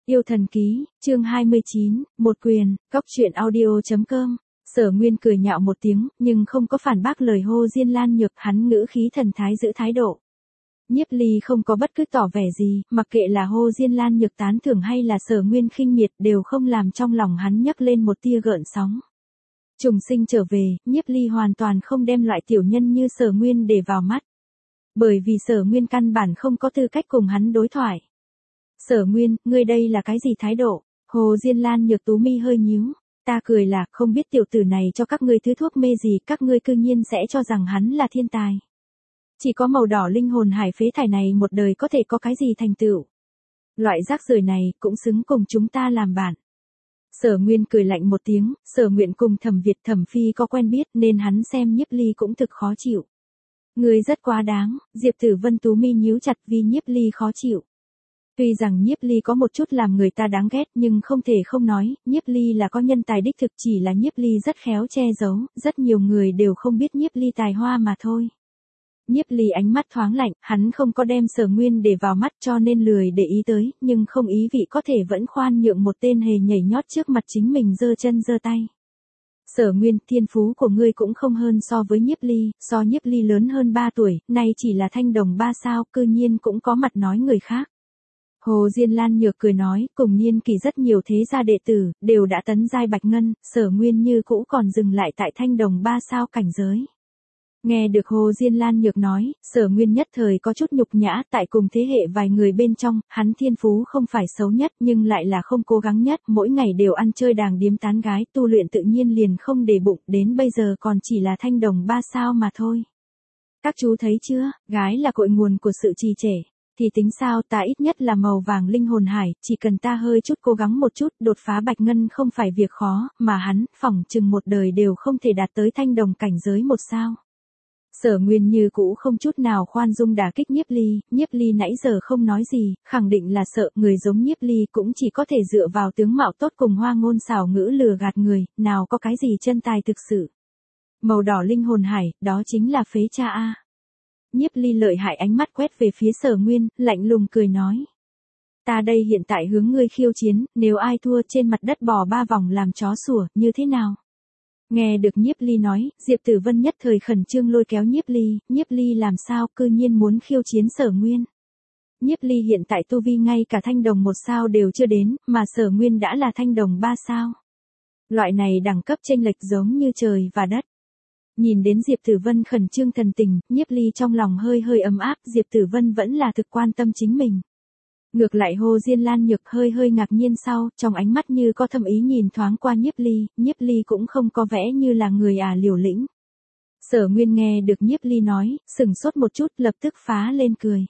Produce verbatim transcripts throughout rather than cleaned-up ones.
Yêu thần ký, chương hai mươi chín, một quyền, cóc truyện audio chấm com. Sở Nguyên cười nhạo một tiếng, nhưng không có phản bác lời Hồ Diên Lan Nhược, hắn ngữ khí thần thái giữ thái độ. Nhiếp Ly không có bất cứ tỏ vẻ gì, mặc kệ là Hồ Diên Lan Nhược tán thưởng hay là Sở Nguyên khinh miệt đều không làm trong lòng hắn nhấc lên một tia gợn sóng. Trùng sinh trở về, Nhiếp Ly hoàn toàn không đem loại tiểu nhân như Sở Nguyên để vào mắt. Bởi vì Sở Nguyên căn bản không có tư cách cùng hắn đối thoại. Sở Nguyên, ngươi đây là cái gì thái độ? Hồ Diên Lan Nhược tú mi hơi nhíu. Ta cười là, không biết tiểu tử này cho các ngươi thứ thuốc mê gì, các ngươi cư nhiên sẽ cho rằng hắn là thiên tài. Chỉ có màu đỏ linh hồn hải phế thải này một đời có thể có cái gì thành tựu. Loại rác rưởi này cũng xứng cùng chúng ta làm bạn. Sở Nguyên cười lạnh một tiếng, Sở Nguyện cùng Thẩm Việt Thẩm Phi có quen biết nên hắn xem Nhiếp Ly cũng thực khó chịu. Ngươi rất quá đáng, Diệp Tử Vân tú mi nhíu chặt vì Nhiếp Ly khó chịu. Tuy rằng Nhiếp Ly có một chút làm người ta đáng ghét nhưng không thể không nói, Nhiếp Ly là có nhân tài đích thực, chỉ là Nhiếp Ly rất khéo che giấu, rất nhiều người đều không biết Nhiếp Ly tài hoa mà thôi. Nhiếp Ly ánh mắt thoáng lạnh, hắn không có đem Sở Nguyên để vào mắt cho nên lười để ý tới, nhưng không ý vị có thể vẫn khoan nhượng một tên hề nhảy nhót trước mặt chính mình giơ chân giơ tay. Sở Nguyên, thiên phú của ngươi cũng không hơn so với Nhiếp Ly, so Nhiếp Ly lớn hơn ba tuổi, nay chỉ là thanh đồng ba sao, cư nhiên cũng có mặt nói người khác. Hồ Diên Lan Nhược cười nói, cùng niên kỳ rất nhiều thế gia đệ tử, đều đã tấn giai bạch ngân, Sở Nguyên như cũ còn dừng lại tại thanh đồng ba sao cảnh giới. Nghe được Hồ Diên Lan Nhược nói, Sở Nguyên nhất thời có chút nhục nhã, tại cùng thế hệ vài người bên trong, hắn thiên phú không phải xấu nhất nhưng lại là không cố gắng nhất, mỗi ngày đều ăn chơi đàng điếm tán gái, tu luyện tự nhiên liền không để bụng, đến bây giờ còn chỉ là thanh đồng ba sao mà thôi. Các chú thấy chưa, gái là cội nguồn của sự trì trệ. Thì tính sao, ta ít nhất là màu vàng linh hồn hải, chỉ cần ta hơi chút cố gắng một chút, đột phá bạch ngân không phải việc khó, mà hắn, phỏng chừng một đời đều không thể đạt tới thanh đồng cảnh giới một sao. Sở Nguyên như cũ không chút nào khoan dung đả kích Nhiếp Ly, Nhiếp Ly nãy giờ không nói gì, khẳng định là sợ, người giống Nhiếp Ly cũng chỉ có thể dựa vào tướng mạo tốt cùng hoa ngôn xảo ngữ lừa gạt người, nào có cái gì chân tài thực sự. Màu đỏ linh hồn hải, đó chính là phế cha a. Nhiếp Ly lợi hại ánh mắt quét về phía Sở Nguyên, lạnh lùng cười nói. Ta đây hiện tại hướng ngươi khiêu chiến, nếu ai thua trên mặt đất bò ba vòng làm chó sủa, như thế nào? Nghe được Nhiếp Ly nói, Diệp Tử Vân nhất thời khẩn trương lôi kéo Nhiếp Ly, Nhiếp Ly làm sao cư nhiên muốn khiêu chiến Sở Nguyên. Nhiếp Ly hiện tại tu vi ngay cả thanh đồng một sao đều chưa đến, mà Sở Nguyên đã là thanh đồng ba sao. Loại này đẳng cấp chênh lệch giống như trời và đất. Nhìn đến Diệp Tử Vân khẩn trương thần tình, Nhiếp Ly trong lòng hơi hơi ấm áp, Diệp Tử Vân vẫn là thực quan tâm chính mình. Ngược lại Hồ Diên Lan Nhược hơi hơi ngạc nhiên sau, trong ánh mắt như có thâm ý nhìn thoáng qua Nhiếp Ly, Nhiếp Ly cũng không có vẻ như là người à liều lĩnh. Sở Nguyên nghe được Nhiếp Ly nói, sừng sốt một chút lập tức phá lên cười.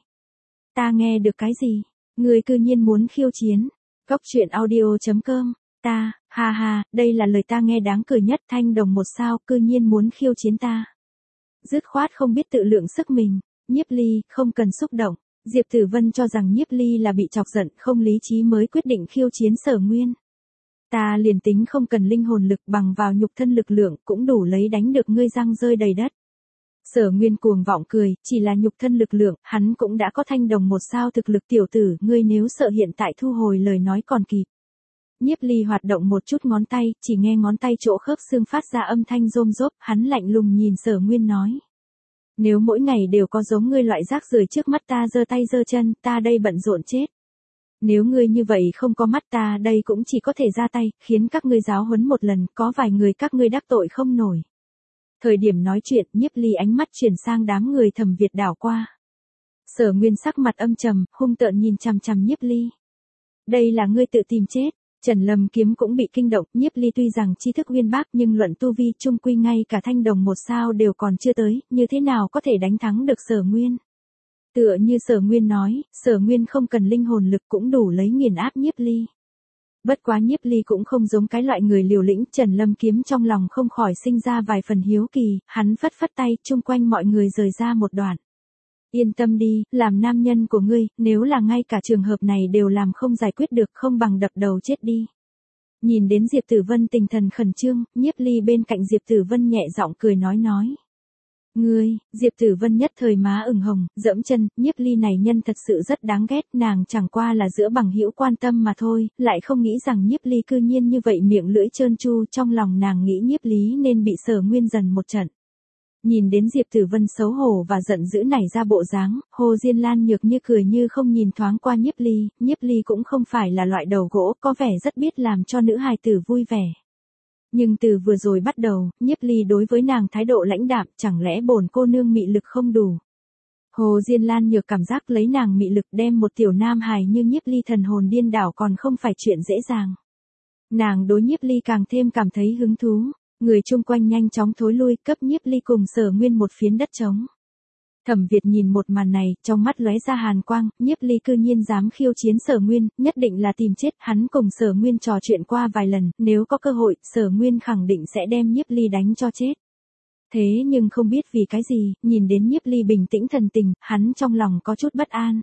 Ta nghe được cái gì? Người cư nhiên muốn khiêu chiến. Cóc truyện audio chấm com. Ta, ha ha, đây là lời ta nghe đáng cười nhất, thanh đồng một sao, cư nhiên muốn khiêu chiến ta. Dứt khoát không biết tự lượng sức mình, Nhiếp Ly, không cần xúc động. Diệp Tử Vân cho rằng Nhiếp Ly là bị chọc giận, không lý trí mới quyết định khiêu chiến Sở Nguyên. Ta liền tính không cần linh hồn lực, bằng vào nhục thân lực lượng cũng đủ lấy đánh được ngươi răng rơi đầy đất. Sở Nguyên cuồng vọng cười, chỉ là nhục thân lực lượng, hắn cũng đã có thanh đồng một sao thực lực, tiểu tử, ngươi nếu sợ hiện tại thu hồi lời nói còn kịp. Nhiếp Ly hoạt động một chút ngón tay, chỉ nghe ngón tay chỗ khớp xương phát ra âm thanh rôm rốp, hắn lạnh lùng nhìn Sở Nguyên nói. Nếu mỗi ngày đều có giống ngươi loại rác rưởi trước mắt ta giơ tay giơ chân, ta đây bận rộn chết. Nếu ngươi như vậy không có mắt ta đây cũng chỉ có thể ra tay, khiến các ngươi giáo huấn một lần, có vài người các ngươi đắc tội không nổi. Thời điểm nói chuyện, Nhiếp Ly ánh mắt chuyển sang đám người Thẩm Việt đảo qua. Sở Nguyên sắc mặt âm trầm, hung tợn nhìn chằm chằm Nhiếp Ly. Đây là ngươi tự tìm chết. Trần Lâm Kiếm cũng bị kinh động, Nhiếp Ly tuy rằng tri thức uyên bác nhưng luận tu vi trung quy ngay cả thanh đồng một sao đều còn chưa tới, như thế nào có thể đánh thắng được Sở Nguyên. Tựa như Sở Nguyên nói, Sở Nguyên không cần linh hồn lực cũng đủ lấy nghiền áp Nhiếp Ly. Bất quá Nhiếp Ly cũng không giống cái loại người liều lĩnh, Trần Lâm Kiếm trong lòng không khỏi sinh ra vài phần hiếu kỳ, hắn phất phất tay, chung quanh mọi người rời ra một đoạn. Yên tâm đi, làm nam nhân của ngươi, nếu là ngay cả trường hợp này đều làm không giải quyết được, không bằng đập đầu chết đi. Nhìn đến Diệp Tử Vân tinh thần khẩn trương, Nhiếp Ly bên cạnh Diệp Tử Vân nhẹ giọng cười nói nói. Ngươi, Diệp Tử Vân nhất thời má ửng hồng, dẫm chân, Nhiếp Ly này nhân thật sự rất đáng ghét, nàng chẳng qua là giữa bằng hữu quan tâm mà thôi, lại không nghĩ rằng Nhiếp Ly cư nhiên như vậy miệng lưỡi trơn tru, trong lòng nàng nghĩ Nhiếp Lý nên bị Sở Nguyên dần một trận. Nhìn đến Diệp Tử Vân xấu hổ và giận dữ nảy ra bộ dáng, Hồ Diên Lan nhược như cười như không nhìn thoáng qua Nhiếp Ly, Nhiếp Ly cũng không phải là loại đầu gỗ, có vẻ rất biết làm cho nữ hài tử vui vẻ. Nhưng từ vừa rồi bắt đầu, Nhiếp Ly đối với nàng thái độ lãnh đạm, chẳng lẽ bổn cô nương mị lực không đủ. Hồ Diên Lan nhược cảm giác lấy nàng mị lực đem một tiểu nam hài như Nhiếp Ly thần hồn điên đảo còn không phải chuyện dễ dàng. Nàng đối Nhiếp Ly càng thêm cảm thấy hứng thú, người chung quanh nhanh chóng thối lui, cấp Nhiếp Ly cùng Sở Nguyên một phiến đất trống. Thẩm Việt nhìn một màn này, trong mắt lóe ra hàn quang, Nhiếp Ly cư nhiên dám khiêu chiến Sở Nguyên, nhất định là tìm chết, hắn cùng Sở Nguyên trò chuyện qua vài lần, nếu có cơ hội, Sở Nguyên khẳng định sẽ đem Nhiếp Ly đánh cho chết. Thế nhưng không biết vì cái gì, nhìn đến Nhiếp Ly bình tĩnh thần tình, hắn trong lòng có chút bất an.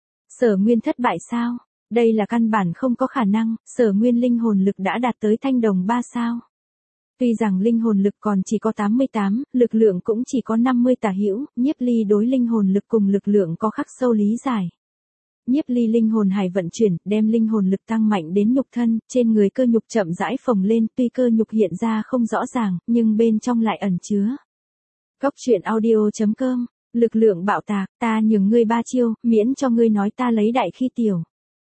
Sở Nguyên thất bại sao? Đây là căn bản không có khả năng, Sở Nguyên linh hồn lực đã đạt tới thanh đồng ba sao. Tuy rằng linh hồn lực còn chỉ có tám mươi tám, lực lượng cũng chỉ có năm mươi tả hữu, Nhiếp Ly đối linh hồn lực cùng lực lượng có khắc sâu lý giải. Nhiếp Ly linh hồn hải vận chuyển, đem linh hồn lực tăng mạnh đến nhục thân, trên người cơ nhục chậm rãi phồng lên, tuy cơ nhục hiện ra không rõ ràng, nhưng bên trong lại ẩn chứa. Cốc truyện audio chấm com, lực lượng bạo tạc, ta nhường ngươi ba chiêu, miễn cho ngươi nói ta lấy đại khi tiểu.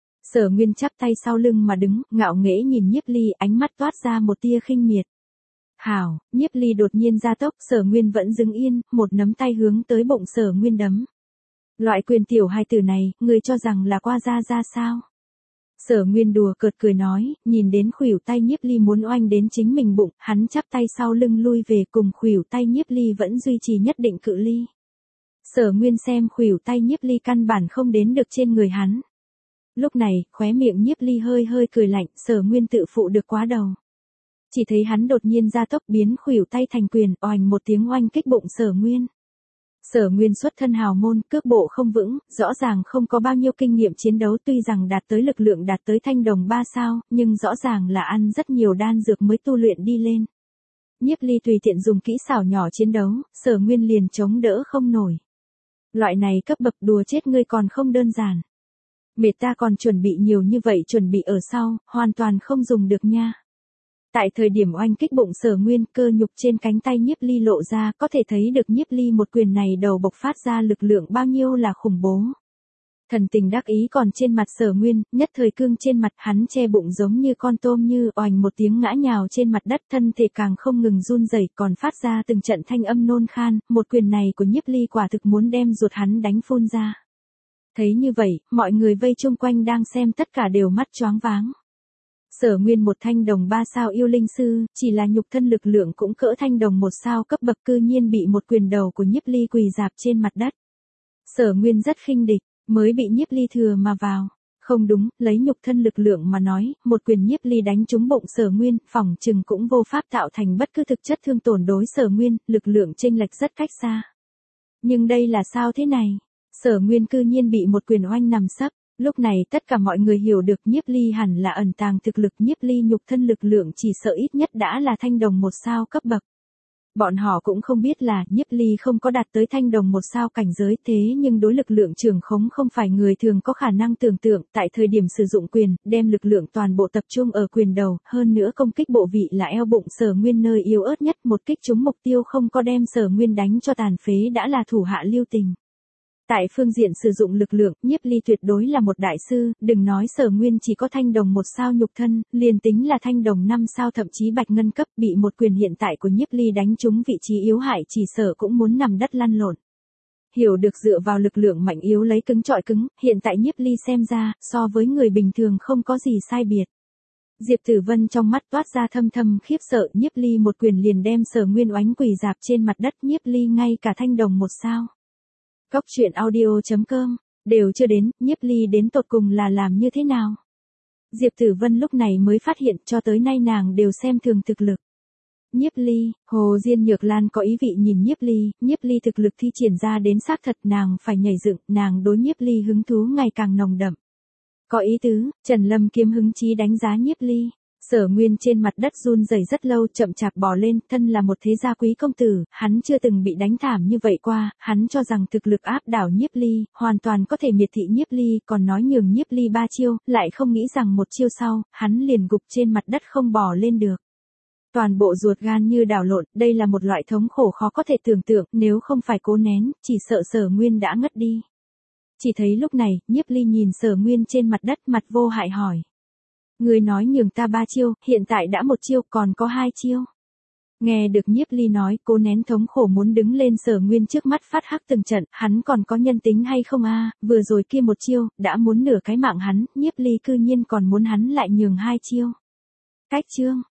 Sở Nguyên chắp tay sau lưng mà đứng, ngạo nghễ nhìn Nhiếp Ly, ánh mắt toát ra một tia khinh miệt. Hảo, Nhiếp Ly đột nhiên ra tốc, Sở Nguyên vẫn đứng yên, một nắm tay hướng tới bụng Sở Nguyên đấm. Loại quyền tiểu hai từ này, người cho rằng là qua ra ra sao? Sở Nguyên đùa cợt cười nói, nhìn đến khuỷu tay Nhiếp Ly muốn oanh đến chính mình bụng, hắn chắp tay sau lưng lui về cùng khuỷu tay Nhiếp Ly vẫn duy trì nhất định cự ly. Sở Nguyên xem khuỷu tay Nhiếp Ly căn bản không đến được trên người hắn. Lúc này, khóe miệng Nhiếp Ly hơi hơi cười lạnh, Sở Nguyên tự phụ được quá đầu. Chỉ thấy hắn đột nhiên ra tốc biến khuỷu tay thành quyền, oành một tiếng oanh kích bụng Sở Nguyên. Sở Nguyên xuất thân hào môn, cước bộ không vững, rõ ràng không có bao nhiêu kinh nghiệm chiến đấu, tuy rằng đạt tới lực lượng đạt tới thanh đồng ba sao, nhưng rõ ràng là ăn rất nhiều đan dược mới tu luyện đi lên. Nhiếp Ly tùy tiện dùng kỹ xảo nhỏ chiến đấu, Sở Nguyên liền chống đỡ không nổi. Loại này cấp bậc đùa chết ngươi còn không đơn giản. Mệt ta còn chuẩn bị nhiều như vậy, chuẩn bị ở sau, hoàn toàn không dùng được nha. Tại thời điểm oanh kích bụng Sở Nguyên, cơ nhục trên cánh tay Nhiếp Ly lộ ra, có thể thấy được Nhiếp Ly một quyền này đầu bộc phát ra lực lượng bao nhiêu là khủng bố. Thần tình đắc ý còn trên mặt Sở Nguyên, nhất thời cương trên mặt, hắn che bụng giống như con tôm như oành một tiếng ngã nhào trên mặt đất, thân thể càng không ngừng run rẩy, còn phát ra từng trận thanh âm nôn khan, một quyền này của Nhiếp Ly quả thực muốn đem ruột hắn đánh phun ra. Thấy như vậy, mọi người vây chung quanh đang xem tất cả đều mắt choáng váng. Sở Nguyên một thanh đồng ba sao yêu linh sư, chỉ là nhục thân lực lượng cũng cỡ thanh đồng một sao cấp bậc, cư nhiên bị một quyền đầu của Nhiếp Ly quỳ rạp trên mặt đất. Sở Nguyên rất khinh địch, mới bị Nhiếp Ly thừa mà vào. Không đúng, lấy nhục thân lực lượng mà nói, một quyền Nhiếp Ly đánh trúng bụng Sở Nguyên, phỏng chừng cũng vô pháp tạo thành bất cứ thực chất thương tổn đối Sở Nguyên, lực lượng chênh lệch rất cách xa. Nhưng đây là sao thế này? Sở Nguyên cư nhiên bị một quyền oanh nằm sấp. Lúc này tất cả mọi người hiểu được Nhiếp Ly hẳn là ẩn tàng thực lực, Nhiếp Ly nhục thân lực lượng chỉ sợ ít nhất đã là thanh đồng một sao cấp bậc. Bọn họ cũng không biết là Nhiếp Ly không có đạt tới thanh đồng một sao cảnh giới, thế nhưng đối lực lượng trường khống không phải người thường có khả năng tưởng tượng, tại thời điểm sử dụng quyền, đem lực lượng toàn bộ tập trung ở quyền đầu, hơn nữa công kích bộ vị là eo bụng Sở Nguyên nơi yếu ớt nhất, một kích trúng mục tiêu không có đem Sở Nguyên đánh cho tàn phế đã là thủ hạ lưu tình. Tại phương diện sử dụng lực lượng, Nhiếp Ly tuyệt đối là một đại sư, đừng nói Sở Nguyên chỉ có thanh đồng một sao nhục thân, liền tính là thanh đồng năm sao thậm chí bạch ngân cấp, bị một quyền hiện tại của Nhiếp Ly đánh trúng vị trí yếu hại chỉ sợ cũng muốn nằm đất lăn lộn. Hiểu được dựa vào lực lượng mạnh yếu lấy cứng trọi cứng, hiện tại Nhiếp Ly xem ra, so với người bình thường không có gì sai biệt. Diệp Tử Vân trong mắt toát ra thâm thâm khiếp sợ, Nhiếp Ly một quyền liền đem Sở Nguyên oánh quỳ rạp trên mặt đất, Nhiếp Ly ngay cả thanh đồng một sao. Cốc truyện audio chấm com, đều chưa đến, Nhiếp Ly đến tột cùng là làm như thế nào? Diệp Tử Vân lúc này mới phát hiện cho tới nay nàng đều xem thường thực lực. Nhiếp Ly, Hồ Diên Nhược Lan có ý vị nhìn Nhiếp Ly, Nhiếp Ly thực lực thi triển ra đến xác thật nàng phải nhảy dựng, nàng đối Nhiếp Ly hứng thú ngày càng nồng đậm. Có ý tứ, Trần Lâm Kiếm hứng chí đánh giá Nhiếp Ly. Sở Nguyên trên mặt đất run rẩy rất lâu, chậm chạp bò lên, thân là một thế gia quý công tử, hắn chưa từng bị đánh thảm như vậy qua, hắn cho rằng thực lực áp đảo Nhiếp Ly, hoàn toàn có thể miệt thị Nhiếp Ly, còn nói nhường Nhiếp Ly ba chiêu, lại không nghĩ rằng một chiêu sau, hắn liền gục trên mặt đất không bò lên được. Toàn bộ ruột gan như đảo lộn, đây là một loại thống khổ khó có thể tưởng tượng, nếu không phải cố nén, chỉ sợ Sở Nguyên đã ngất đi. Chỉ thấy lúc này, Nhiếp Ly nhìn Sở Nguyên trên mặt đất, mặt vô hại hỏi. Người nói nhường ta ba chiêu, hiện tại đã một chiêu, còn có hai chiêu. Nghe được Nhiếp Ly nói, cố nén thống khổ muốn đứng lên Sở Nguyên trước mắt phát hắc từng trận, hắn còn có nhân tính hay không a? Vừa rồi kia một chiêu, đã muốn nửa cái mạng hắn, Nhiếp Ly cư nhiên còn muốn hắn lại nhường hai chiêu. Cách chương.